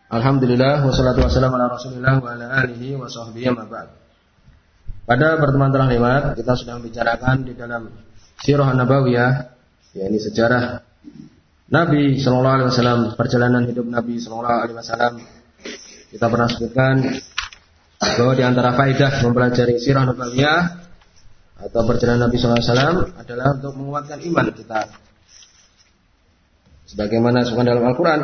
Alhamdulillah wassalatu wassalamu ala Rasulillah wa ala alihi wa sahbihi amma ba'd. Pada pertemuan telah lewat kita sudah membicarakan di dalam Sirah Nabawiyah, yakni sejarah Nabi sallallahu alaihi wasallam, perjalanan hidup Nabi sallallahu alaihi wasallam. Kita pernah sebutkan bahwa di antara faedah mempelajari Sirah Nabawiyah atau perjalanan Nabi sallallahu alaihi wasallam adalah untuk menguatkan iman kita. Sebagaimana disebutkan dalam Al-Qur'an,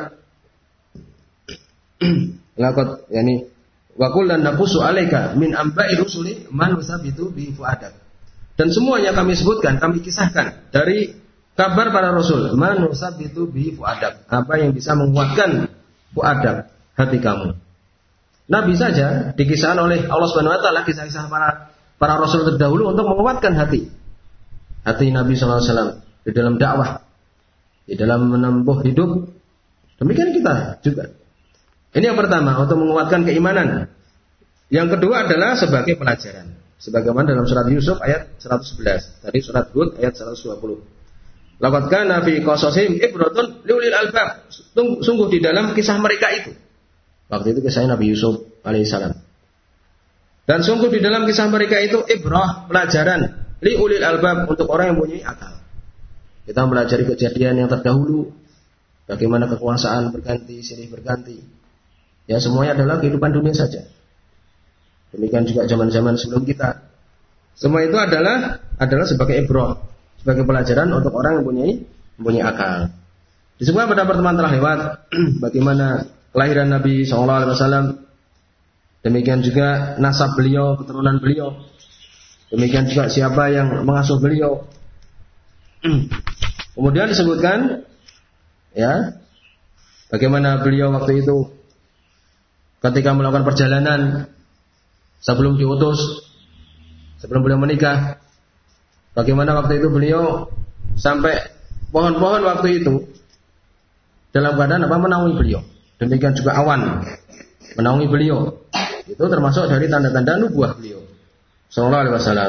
laqad yani wa kullan naqussu 'alaika min amba'i rusuli man nusabitu bi fu'adak. Dan semuanya kami sebutkan, kami kisahkan dari kabar para rasul, man nusabitu bi fu'adak, apa yang bisa menguatkan fu'adak, hati kamu. Nabi saja dikisahkan oleh Allah Subhanahu wa taala kisah-kisah para rasul terdahulu untuk menguatkan hati Nabi sallallahu alaihi wasallam di dalam dakwah, di dalam menempuh hidup. Demikian kita juga. Ini yang pertama, untuk menguatkan keimanan. Yang kedua adalah sebagai pelajaran. Sebagaimana dalam surat Yusuf ayat 111. Tadi surat Hud ayat 120. Laqad kana fi qasasihim ibratun liulil albab. Sungguh di dalam kisah mereka itu. Waktu itu kisah Nabi Yusuf alaihissalam. Dan sungguh di dalam kisah mereka itu ibrah, pelajaran liulil albab, untuk orang yang punya akal. Kita mempelajari kejadian yang terdahulu. Bagaimana kekuasaan berganti, silih berganti. Ya, semuanya adalah kehidupan dunia saja. Demikian juga zaman-zaman sebelum kita. Semua itu adalah sebagai ibrah, sebagai pelajaran untuk orang yang mempunyai akal. Disebutkan pada pertemuan telah lewat bagaimana kelahiran Nabi SAW. Demikian juga nasab beliau, keturunan beliau. Demikian juga siapa yang mengasuh beliau. Kemudian disebutkan ya, bagaimana beliau waktu itu ketika melakukan perjalanan sebelum diutus, sebelum beliau menikah, bagaimana waktu itu beliau sampai pohon-pohon waktu itu dalam keadaan menaungi beliau. Demikian juga awan menaungi beliau. Itu termasuk dari tanda-tanda nubuah beliau sallallahu alaihi wasallam.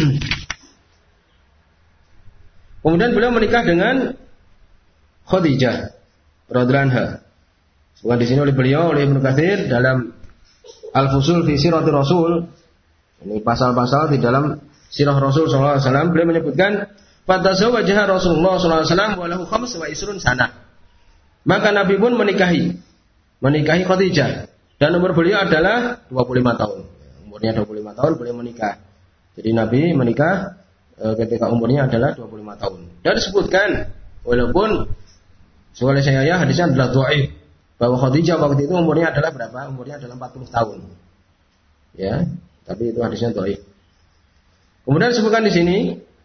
Kemudian beliau menikah dengan Khadijah radhiyallahu anha. Bukan di sini oleh beliau, oleh Ibnu Katsir dalam Al-Fusul fi Siratir Rasul. Ini pasal-pasal di dalam sirah Rasul sallallahu alaihi wasallam. Beliau menyebutkan fatazawwajaha Rasulullah sallallahu alaihi wasallam wa lahu 25 sanah. Maka Nabi pun menikahi Khadijah, dan umur beliau adalah 25 tahun. Umurnya 25 tahun beliau menikah. Jadi Nabi menikah ketika umurnya adalah 25 tahun. Dan disebutkan walaupun oleh saya hadisnya adalah dhaif, bahwa Khadijah waktu itu umurnya adalah berapa? Umurnya adalah 40 tahun. Ya, tapi itu hadisnya dhaif. Kemudian disebutkan di sini,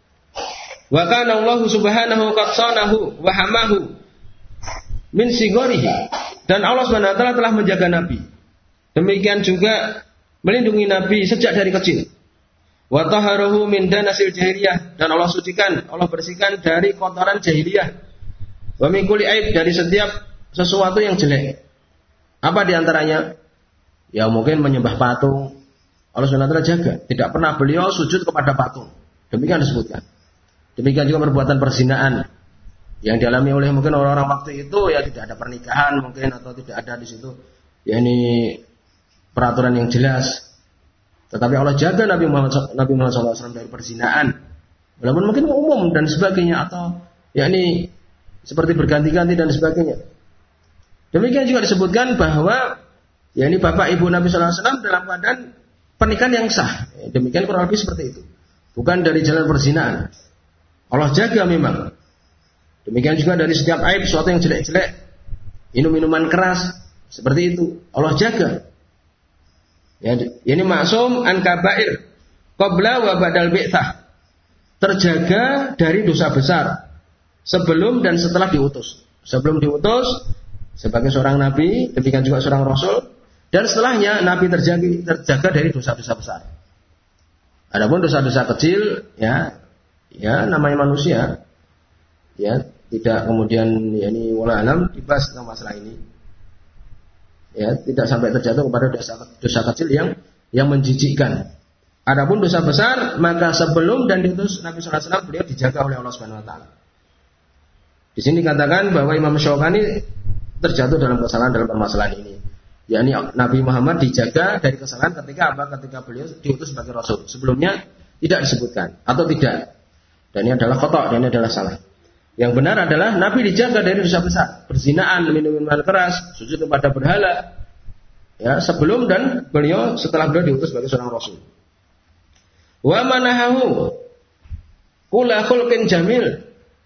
wa kana Allah subhanahu qad sanahu wa hamahu min sigorihi. Dan Allah Subhanahu wa taala telah menjaga Nabi. Demikian juga melindungi Nabi sejak dari kecil. Wa taharahu min danasil jahiliyah, dan Allah sucikan, Allah bersihkan dari kotoran jahiliyah. Wa min kulli aib, dari setiap sesuatu yang jelek. Apa diantaranya? Ya mungkin menyembah patung. Allah SWT jaga. Tidak pernah beliau sujud kepada patung. Demikian disebutkan. Demikian juga perbuatan perzinaan yang dialami oleh mungkin orang-orang waktu itu, ya tidak ada pernikahan mungkin, atau tidak ada di situ ya ini peraturan yang jelas. Tetapi Allah jaga Nabi Muhammad SAW dari perzinaan. Walaupun mungkin umum dan sebagainya, atau ya ini seperti berganti-ganti dan sebagainya. Demikian juga disebutkan bahwa ya ini bapak ibu Nabi sallallahu alaihi wasallam dalam keadaan pernikahan yang sah. Demikian kurang lebih seperti itu. Bukan dari jalan perzinaan. Allah jaga memang. Demikian juga dari setiap aib, sesuatu yang jelek-jelek, minum-minuman keras, seperti itu Allah jaga. Ya, ini maksum an kabair qabla wa ba'dal bi'tsah. Terjaga dari dosa besar sebelum dan setelah diutus. Sebelum diutus sebagai seorang nabi, demikian juga seorang rasul, dan setelahnya nabi terjaga dari dosa-dosa besar. Adapun dosa-dosa kecil, ya namanya manusia, ya tidak kemudian ya ini wala alam dibahas tentang masalah ini. Ya, tidak sampai terjatuh kepada dosa kecil yang menjijikkan. Adapun dosa besar, maka sebelum dan diutus Nabi sallallahu alaihi wasallam beliau dijaga oleh Allah Subhanahu wa taala. Di sini dikatakan bahwa Imam Syaukani terjatuh dalam kesalahan dalam permasalahan ini. yakni Nabi Muhammad dijaga dari kesalahan ketika apa? Ketika beliau diutus sebagai rasul. Sebelumnya tidak disebutkan atau tidak. Dan ini adalah khata', dan ini adalah salah. Yang benar adalah Nabi dijaga dari dosa besar, berzinaan, minum minuman keras, sujud kepada berhala. Ya, sebelum dan beliau setelah beliau diutus sebagai seorang rasul. Wa manahahu kula khulqin jamil.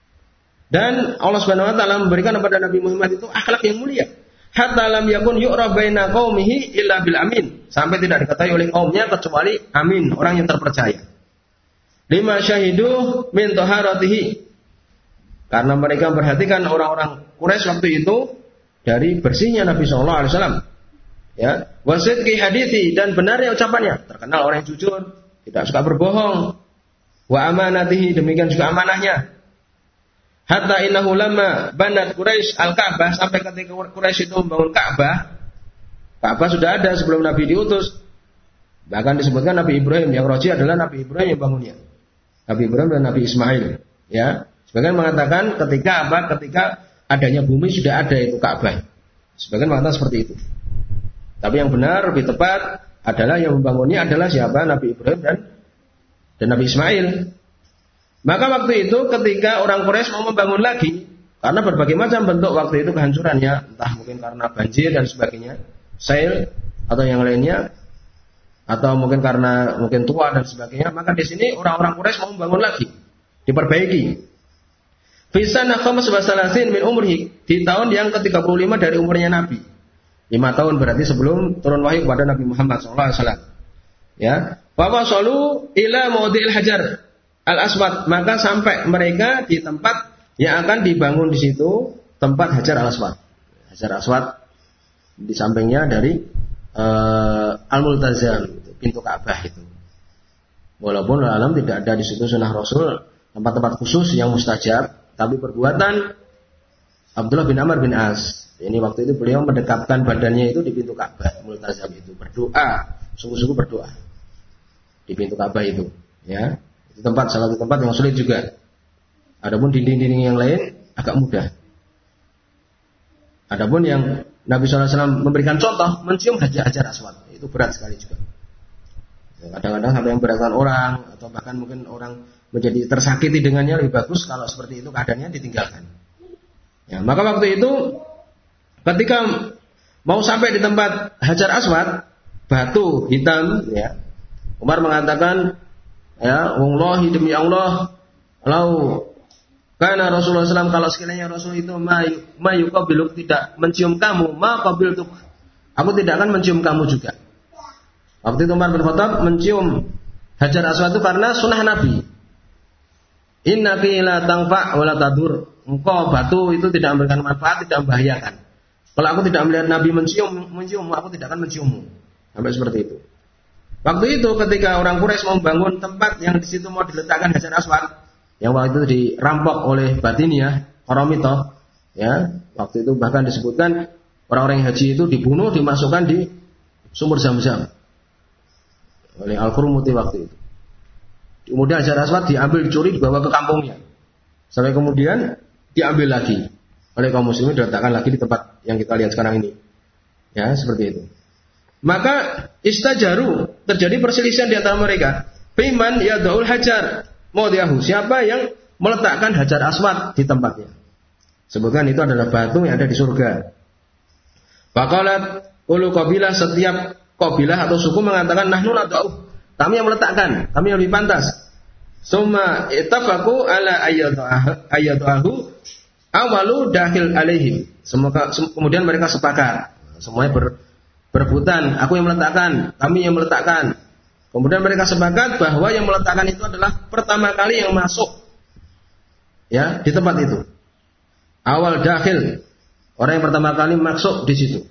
Dan Allah Subhanahu wa taala memberikan kepada Nabi Muhammad itu akhlak yang mulia. Hatta lam yakun yu'raf baina qaumihi illa bil amin. Sampai tidak diketahui oleh kaumnya kecuali amin, orang yang terpercaya. Lima syahidu min taharatihi. Karena mereka memperhatikan orang-orang Quraisy waktu itu dari bersihnya Nabi sallallahu alaihi wasallam. Ya, wasidqi hadithi, dan benarnya ucapannya. Terkenal orang yang jujur, tidak suka berbohong. Wa amanatihi, demikian juga amanahnya. Hatta innahu lamma banat Quraisy al-Ka'bah, sampai ketika Quraisy itu membangun Ka'bah. Ka'bah sudah ada sebelum Nabi diutus. Bahkan disebutkan Nabi Ibrahim yang roji adalah Nabi Ibrahim yang bangunnya. Nabi Ibrahim dan Nabi Ismail. Ya, sebagian mengatakan ketika adanya bumi sudah ada itu Ka'bah. Sebagian mengatakan seperti itu. Tapi yang benar lebih tepat adalah yang membangunnya adalah siapa? Nabi Ibrahim dan Nabi Ismail. Maka waktu itu ketika orang Quraisy mau membangun lagi, karena berbagai macam bentuk waktu itu kehancurannya, entah mungkin karena banjir dan sebagainya, sail atau yang lainnya, atau mungkin karena mungkin tua dan sebagainya, maka di sini orang-orang Quraisy mau membangun lagi, diperbaiki. Fi sanah 15 min umrihi, di tahun yang ke-35 dari umurnya Nabi. 5 tahun berarti sebelum turun wahyu kepada Nabi Muhammad SAW. Ya, bahwa solu ila mawdi'il hajar al-aswad, maka sampai mereka di tempat yang akan dibangun di situ, tempat hajar al-aswad. Hajar al-aswad di sampingnya dari al-multazam, pintu Ka'bah itu. Walaupun alam tidak ada di situ sunnah Rasul, tempat-tempat khusus yang mustajab, tapi perbuatan Abdullah bin Amr bin As. Ini waktu itu beliau mendekatkan badannya itu di pintu Ka'bah, multazam itu, berdoa, sungguh-sungguh berdoa di pintu Ka'bah itu, ya. Itu salah satu tempat yang sulit juga. Adapun dinding-dinding yang lain agak mudah. Adapun yang Nabi SAW memberikan contoh mencium hajar aswad, itu berat sekali juga. Kadang-kadang sampai yang beratkan orang, atau bahkan mungkin orang menjadi tersakiti dengannya, lebih bagus kalau seperti itu keadaannya ditinggalkan. Ya, maka waktu itu ketika mau sampai di tempat hajar aswad, batu hitam, ya, Umar mengatakan, ya, wallahi demi Allah, lau karena Rasulullah SAW, kalau sekiranya Rasul itu mayuqabiluk, tidak mencium kamu, maqabiltuk, aku tidak akan mencium kamu juga. Waktu itu Umar bin Khattab mencium hajar aswad itu karena sunnah Nabi. Innaki la tanfa' wa la tadur. Engkau batu itu tidak memberikan manfaat, tidak membahayakan. Kalau aku tidak melihat Nabi menciummu, aku tidak akan menciummu. Sampai seperti itu. Waktu itu ketika orang Quraisy mau membangun tempat yang di situ mau diletakkan hajar aswad, yang waktu itu dirampok oleh Batiniyah, Qaramithah, ya, waktu itu bahkan disebutkan orang-orang yang haji itu dibunuh, dimasukkan di sumur Zam-Zam oleh Al-Qurmuti waktu itu. Kemudian hajar aswad diambil, dicuri, dibawa ke kampungnya. Sampai kemudian diambil lagi oleh kaum muslimin, diletakkan lagi di tempat yang kita lihat sekarang ini. Ya, seperti itu. Maka istajaru, terjadi perselisihan di antara mereka. Fiman yad'ul hajar mawdi'ahu, siapa yang meletakkan hajar aswad di tempatnya. Sebutkan itu adalah batu yang ada di surga. Faqalat kullu qabilah, setiap qabilah atau suku mengatakan nahnu nad'u, kami yang meletakkan, kami yang lebih pantas. Summa ittafaqu ala ayyatuhu awalu dakhil alaihim. Kemudian mereka sepakat, semuanya berebutan, aku yang meletakkan, kami yang meletakkan. Kemudian mereka sepakat bahwa yang meletakkan itu adalah pertama kali yang masuk, ya, di tempat itu. Awal dakhil, orang yang pertama kali masuk di situ.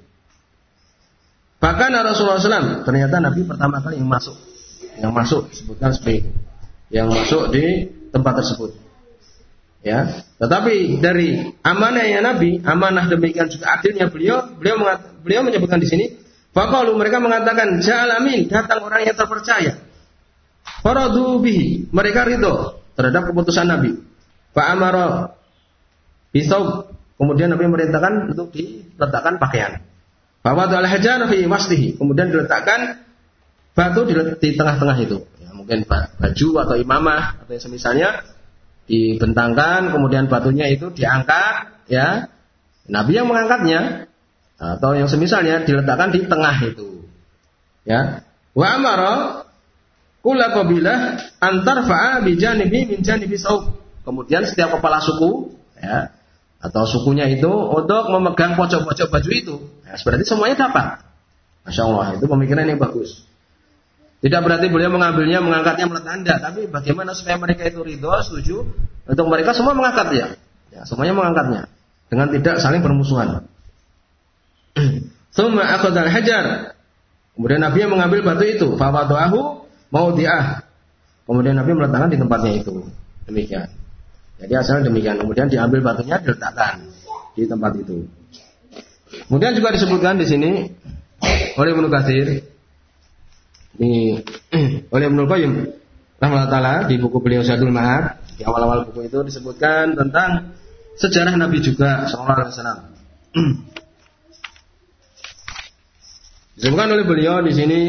Bahkan Rasulullah SAW, ternyata Nabi pertama kali yang masuk sebutkan seperti itu, yang masuk di tempat tersebut. Ya, tetapi dari amanahnya Nabi, amanah demikian juga adilnya beliau menyebutkan di sini. Faqalu, mereka mengatakan ja'al amin, datang orang yang terpercaya. Faradu bihi, mereka ridho terhadap keputusan Nabi. Fa amara bisaub, kemudian Nabi merintahkan untuk diletakkan pakaian. Fawadu al-hajar fi waslihi. Kemudian diletakkan batu di tengah-tengah itu. Ya, mungkin baju atau imamah atau yang semisalnya dibentangkan, kemudian batunya itu diangkat, ya. Nabi yang mengangkatnya atau yang semisalnya diletakkan di tengah itu. Ya. Wa amara kulla qabilah antar fa'a bi janibi min janibi saub. Kemudian setiap kepala suku, ya, atau sukunya itu untuk memegang pojok-pojok baju itu. Ya, berarti semuanya dapat. Masya Allah, itu pemikiran yang bagus. Tidak berarti beliau mengambilnya, mengangkatnya, meletakkan, tidak. Tapi bagaimana supaya mereka itu ridho, setuju, untuk mereka semua mengangkatnya. Ya, semuanya mengangkatnya dengan tidak saling bermusuhan. Tsumma akhadhal hajar. Kemudian Nabi yang mengambil batu itu, fa wada'ahu mawdi'ah. Kemudian Nabi meletakkan di tempatnya itu. Demikian. Jadi asalnya demikian. Kemudian diambil batunya, diletakkan di tempat itu. Kemudian juga disebutkan di sini oleh Ibnu Katsir, oleh Ibnu Qayyim rahimahullah taala di buku beliau Zadul Ma'ad, di awal-awal buku itu disebutkan tentang sejarah Nabi juga sallallahu alaihi wasallam. Disebutkan oleh beliau di sini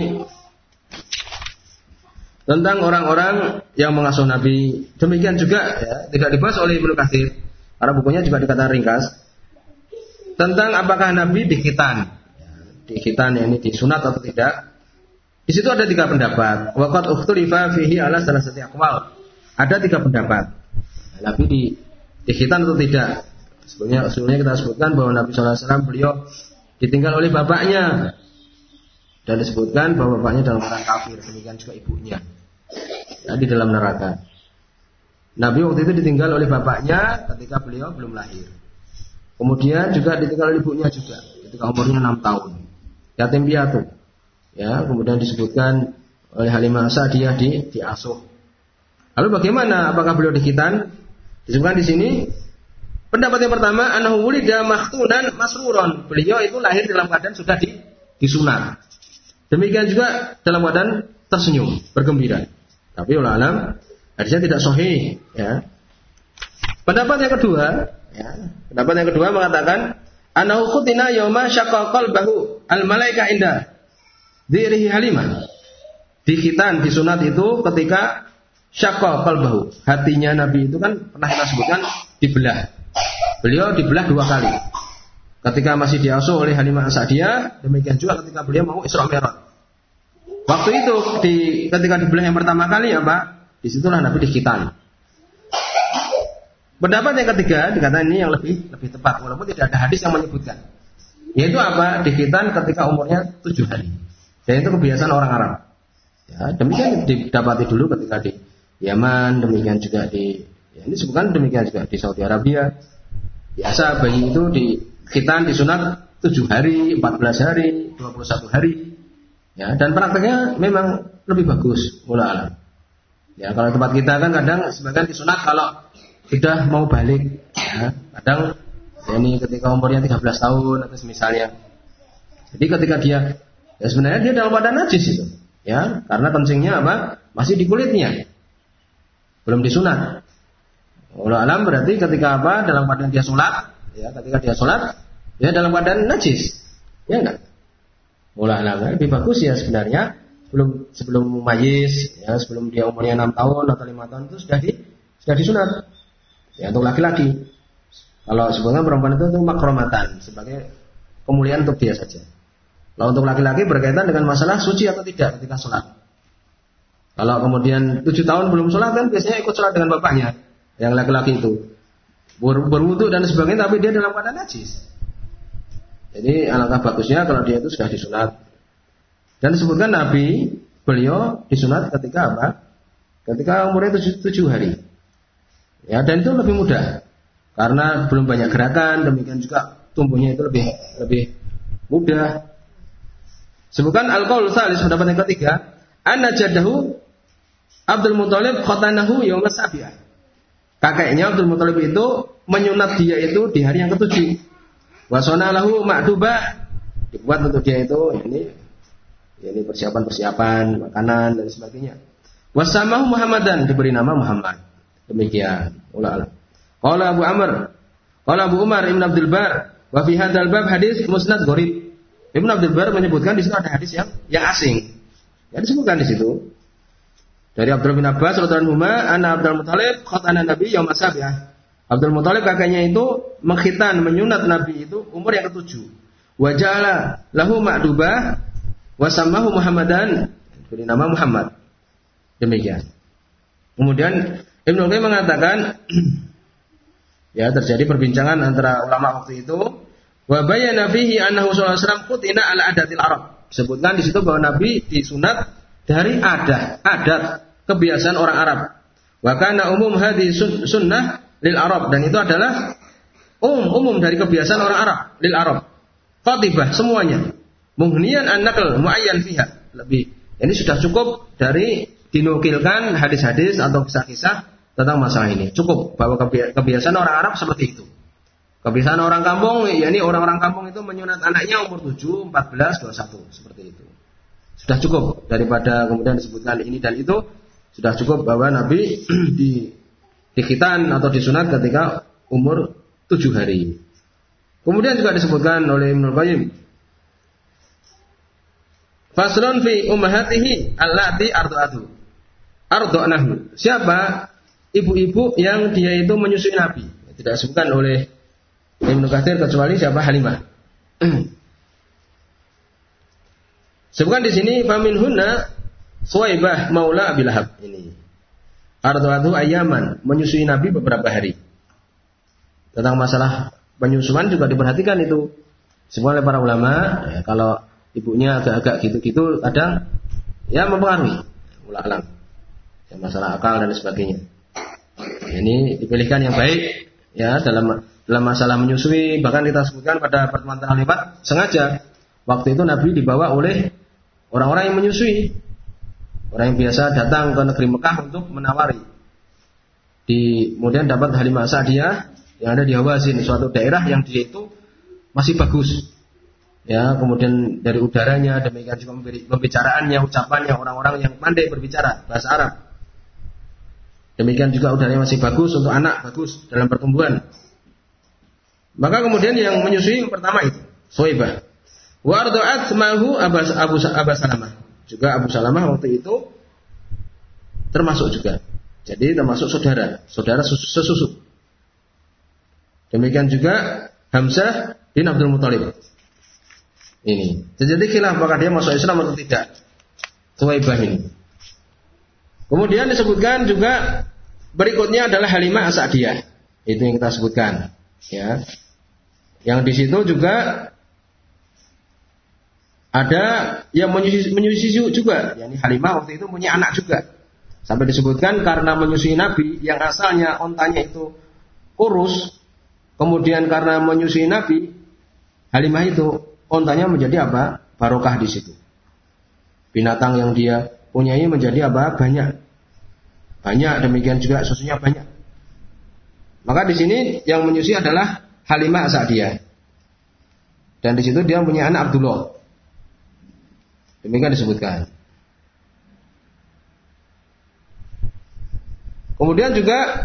tentang orang-orang yang mengasuh Nabi. Demikian juga ya, tidak dibahas oleh Ibnu Katsir. Karena bukunya juga dikatakan ringkas. Tentang apakah Nabi dikhitan. Dikhitan ini disunat atau tidak. Di situ ada 3 pendapat. Waqad ukhtulifa fihi ala salasati aqwal. Ada 3 pendapat. Nabi dikhitan atau tidak. Sebelumnya kita sebutkan bahwa Nabi SAW beliau ditinggal oleh bapaknya. Dan disebutkan bahwa bapaknya dalam keadaan kafir, demikian juga ibunya. Ya, di dalam neraka. Nabi waktu itu ditinggal oleh bapaknya ketika beliau belum lahir. Kemudian juga ditinggal oleh ibunya juga ketika umurnya 6 tahun. Yatim piatu. Ya, kemudian disebutkan oleh Halimah Sa'diyah diasuh. Lalu bagaimana? Apakah beliau dikhitan? Disebutkan di sini pendapat yang pertama, annahu wulida makhtunan masruron. Beliau itu lahir dalam keadaan sudah disunat. Demikian juga dalam keadaan tersenyum, bergembira. Tapi ulama alam hadisnya tidak sahih, ya. Pendapat yang kedua mengatakan annahu khutina yauma syaqqa qalbahu al malaika inda dzirihi Halimah. Dikhitan disunat itu ketika syaqqa qalbahu. Hatinya Nabi itu kan pernah kita sebutkan dibelah. Beliau dibelah 2 kali. Ketika masih diasuh oleh Halimah Sa'diyah, demikian juga ketika beliau mau Isra Mi'raj. Waktu itu ketika dibelah yang pertama kali apa? Disitulah Nabi dikhitan. Pendapat yang ketiga dikatakan ini yang lebih tepat, walaupun tidak ada hadis yang menyebutkan. Yaitu apa? Dikhitan ketika umurnya 7 hari. Dan itu kebiasaan orang Arab. Ya, demikian didapati dulu ketika di Yaman, demikian juga ini disebutkan demikian juga di Saudi Arabia. Biasa bayi itu dikhitan disunat 7 hari, 14 hari, 21 hari. Ya, dan prakteknya memang lebih bagus, wallahu alam. Ya, kalau tempat kita kan kadang sebagian disunat kalau sudah mau balik. Ya, kadang ya ini ketika umurnya 13 tahun atau misalnya. Jadi ketika dia sebenarnya dia dalam keadaan najis itu. Ya, karena kencingnya apa? Masih di kulitnya. Belum disunat. Wallahu alam berarti ketika apa? Dalam keadaan dia sholat, ya, ketika dia sholat, ya dalam keadaan najis. Ya enggak? Wallahu alam, lebih bagus ya sebenarnya sebelum mayis, ya, sebelum dia umurnya 6 tahun atau 5 tahun itu sudah disunat. Ya, untuk laki-laki. Kalau sebetulnya perempuan itu makromatan sebagai kemuliaan untuk dia saja. Kalau untuk laki-laki berkaitan dengan masalah suci atau tidak ketika sholat. Kalau kemudian 7 tahun belum sholat kan biasanya ikut sholat dengan bapaknya, yang laki-laki itu berwudu dan sebagainya, tapi dia dalam keadaan najis. Jadi alangkah bagusnya kalau dia itu sudah disunat. Dan disebutkan Nabi beliau disunat ketika apa? Ketika umurnya 7 hari. Ya, dan itu lebih mudah karena belum banyak gerakan, demikian juga tumbuhnya itu lebih mudah. Sebutkan al-qaul tsalis, pendapat yang ketiga, anna jaddahu Abdul Muthalib khatanahu yaum as-sabi'ah. Kakeknya Abdul Muthalib itu menyunat dia itu di hari yang ke-7. Wasona lahu ma'dubah, dibuat untuk dia itu ini persiapan makanan dan sebagainya. Wasamahu Muhammadan, diberi nama Muhammad. Demikian. Qala Abu Umar Ibn Abdul Bar, wa fi hadzal bab hadis musnad gharib. Ibnu Abdul Bar menyebutkan di situ ada hadis yang asing. Ya disebutkan di situ. Dari Abdul bin Abbas radhiyallahu anhu, anna Abdul Muthalib khatana Nabi yaum as-sabi'ah. Abdul Muthalib kakeknya itu mengkhitan, menyunat Nabi itu umur yang ke-7. Wa ja'ala lahu ma'dubah wa sammahu Muhammadan, beri nama Muhammad. Demikian. Kemudian Ibnu Qayyim mengatakan ya terjadi perbincangan antara ulama waktu itu. Wa bayyana fihi annahu sallallahu alaihi wasallam qutina ala adatil Arab. Sebutkan di situ bahwa Nabi disunat dari adat kebiasaan orang Arab. Wa kana umum hadhi sunnah lil Arab, dan itu adalah umum dari kebiasaan orang Arab, lil Arab. Qatibah semuanya. Mughniyan an-naql muayyan fiha. Lebih. Ini sudah cukup dari dinukilkan hadis-hadis atau kisah-kisah tentang masalah ini. Cukup bahwa kebiasaan orang Arab seperti itu. Kebiasaan orang kampung, yakni orang-orang kampung itu menyunat anaknya umur 7, 14, 21, seperti itu. Sudah cukup daripada kemudian disebutkan ini dan itu, sudah cukup bahwa Nabi dikhitan atau disunat ketika umur 7 hari. Kemudian juga disebutkan oleh Ibnu Qayyim, faslun fi ummahatihi allati arda'nahu. Siapa ibu-ibu yang dia itu menyusui Nabi? Tidak disebutkan oleh Ibnu Katsir kecuali siapa? Halimah. Sebutkan di sini faminhunna Suwaibah maula Abi Lahab ini. Arda'atuhu ayyaman, menyusui Nabi beberapa hari. Tentang masalah penyusuan juga diperhatikan itu. Semua oleh para ulama, ya, kalau ibunya agak-agak gitu-gitu kadang ya mempengaruhi. Ulang-ulang. Ya, masalah akal dan sebagainya. Ini dipilihkan yang baik ya dalam masalah menyusui. Bahkan kita sebutkan pada pertemuan terlewat sengaja waktu itu Nabi dibawa oleh orang-orang yang menyusui, orang yang biasa datang ke negeri Mekah untuk menawari. Kemudian dapat Halimah Sa'diyah yang ada di Hawazin, suatu daerah yang dia itu masih bagus. Ya, kemudian dari udaranya, demikian juga pembicaraannya, ucapannya, orang-orang yang pandai berbicara bahasa Arab. Demikian juga udaranya masih bagus untuk anak, bagus dalam pertumbuhan. Maka kemudian yang menyusui pertama itu Suwaibah. Wa arda'at mahu Abu Salamah. Juga Abu Salamah waktu itu termasuk juga. Jadi termasuk saudara sesusu. Demikian juga Hamzah bin Abdul Muthalib. Ini. Jadi khilaf apakah dia masuk Islam atau tidak. Suwaibah ini. Kemudian disebutkan juga berikutnya adalah Halimah As-Sa'diyah. Itu yang kita sebutkan, ya. Yang di situ juga ada yang menyusui juga, yakni Halimah waktu itu punya anak juga. Sampai disebutkan karena menyusui Nabi yang asalnya ontanya itu kurus, kemudian karena menyusui Nabi, Halimah itu ontanya menjadi apa? Barokah di situ. Binatang yang dia punyai menjadi apa? Banyak. Demikian juga susunya banyak. Maka di sini yang menyusui adalah Halimah As-Sa'diyah. Dan di situ dia punya anak Abdullah. Demikian disebutkan. Kemudian juga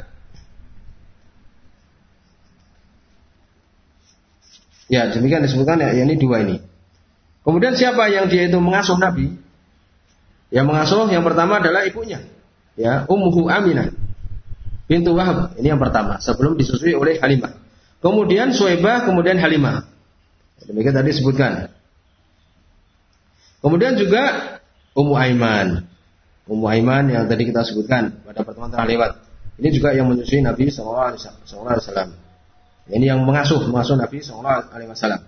ya demikian disebutkan ya ini dua ini. Kemudian siapa yang dia itu mengasuh Nabi? Yang mengasuh yang pertama adalah ibunya, ya Ummuhu Aminah bintu Wahab. Ini yang pertama sebelum disusui oleh Halimah. Kemudian Suwaibah, kemudian Halimah. Demikian tadi disebutkan. Kemudian juga Ummu Aiman yang tadi kita sebutkan pada pertemuan telah lewat. Ini juga yang menyusui Nabi sallallahu alaihi wasallam. Ini yang mengasuh Nabi sallallahu alaihi wasallam.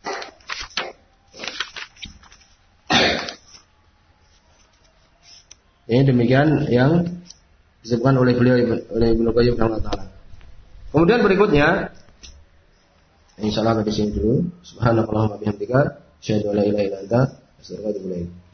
Ini demikian yang disebutkan oleh beliau oleh Ibnu Qayyim rahimahullah. Kemudian berikutnya insyaallah di sini dulu. Subhanakallahumma bihamdika asyhadu an la ilaha illa anta astaghfiruka wa atubu ilaik.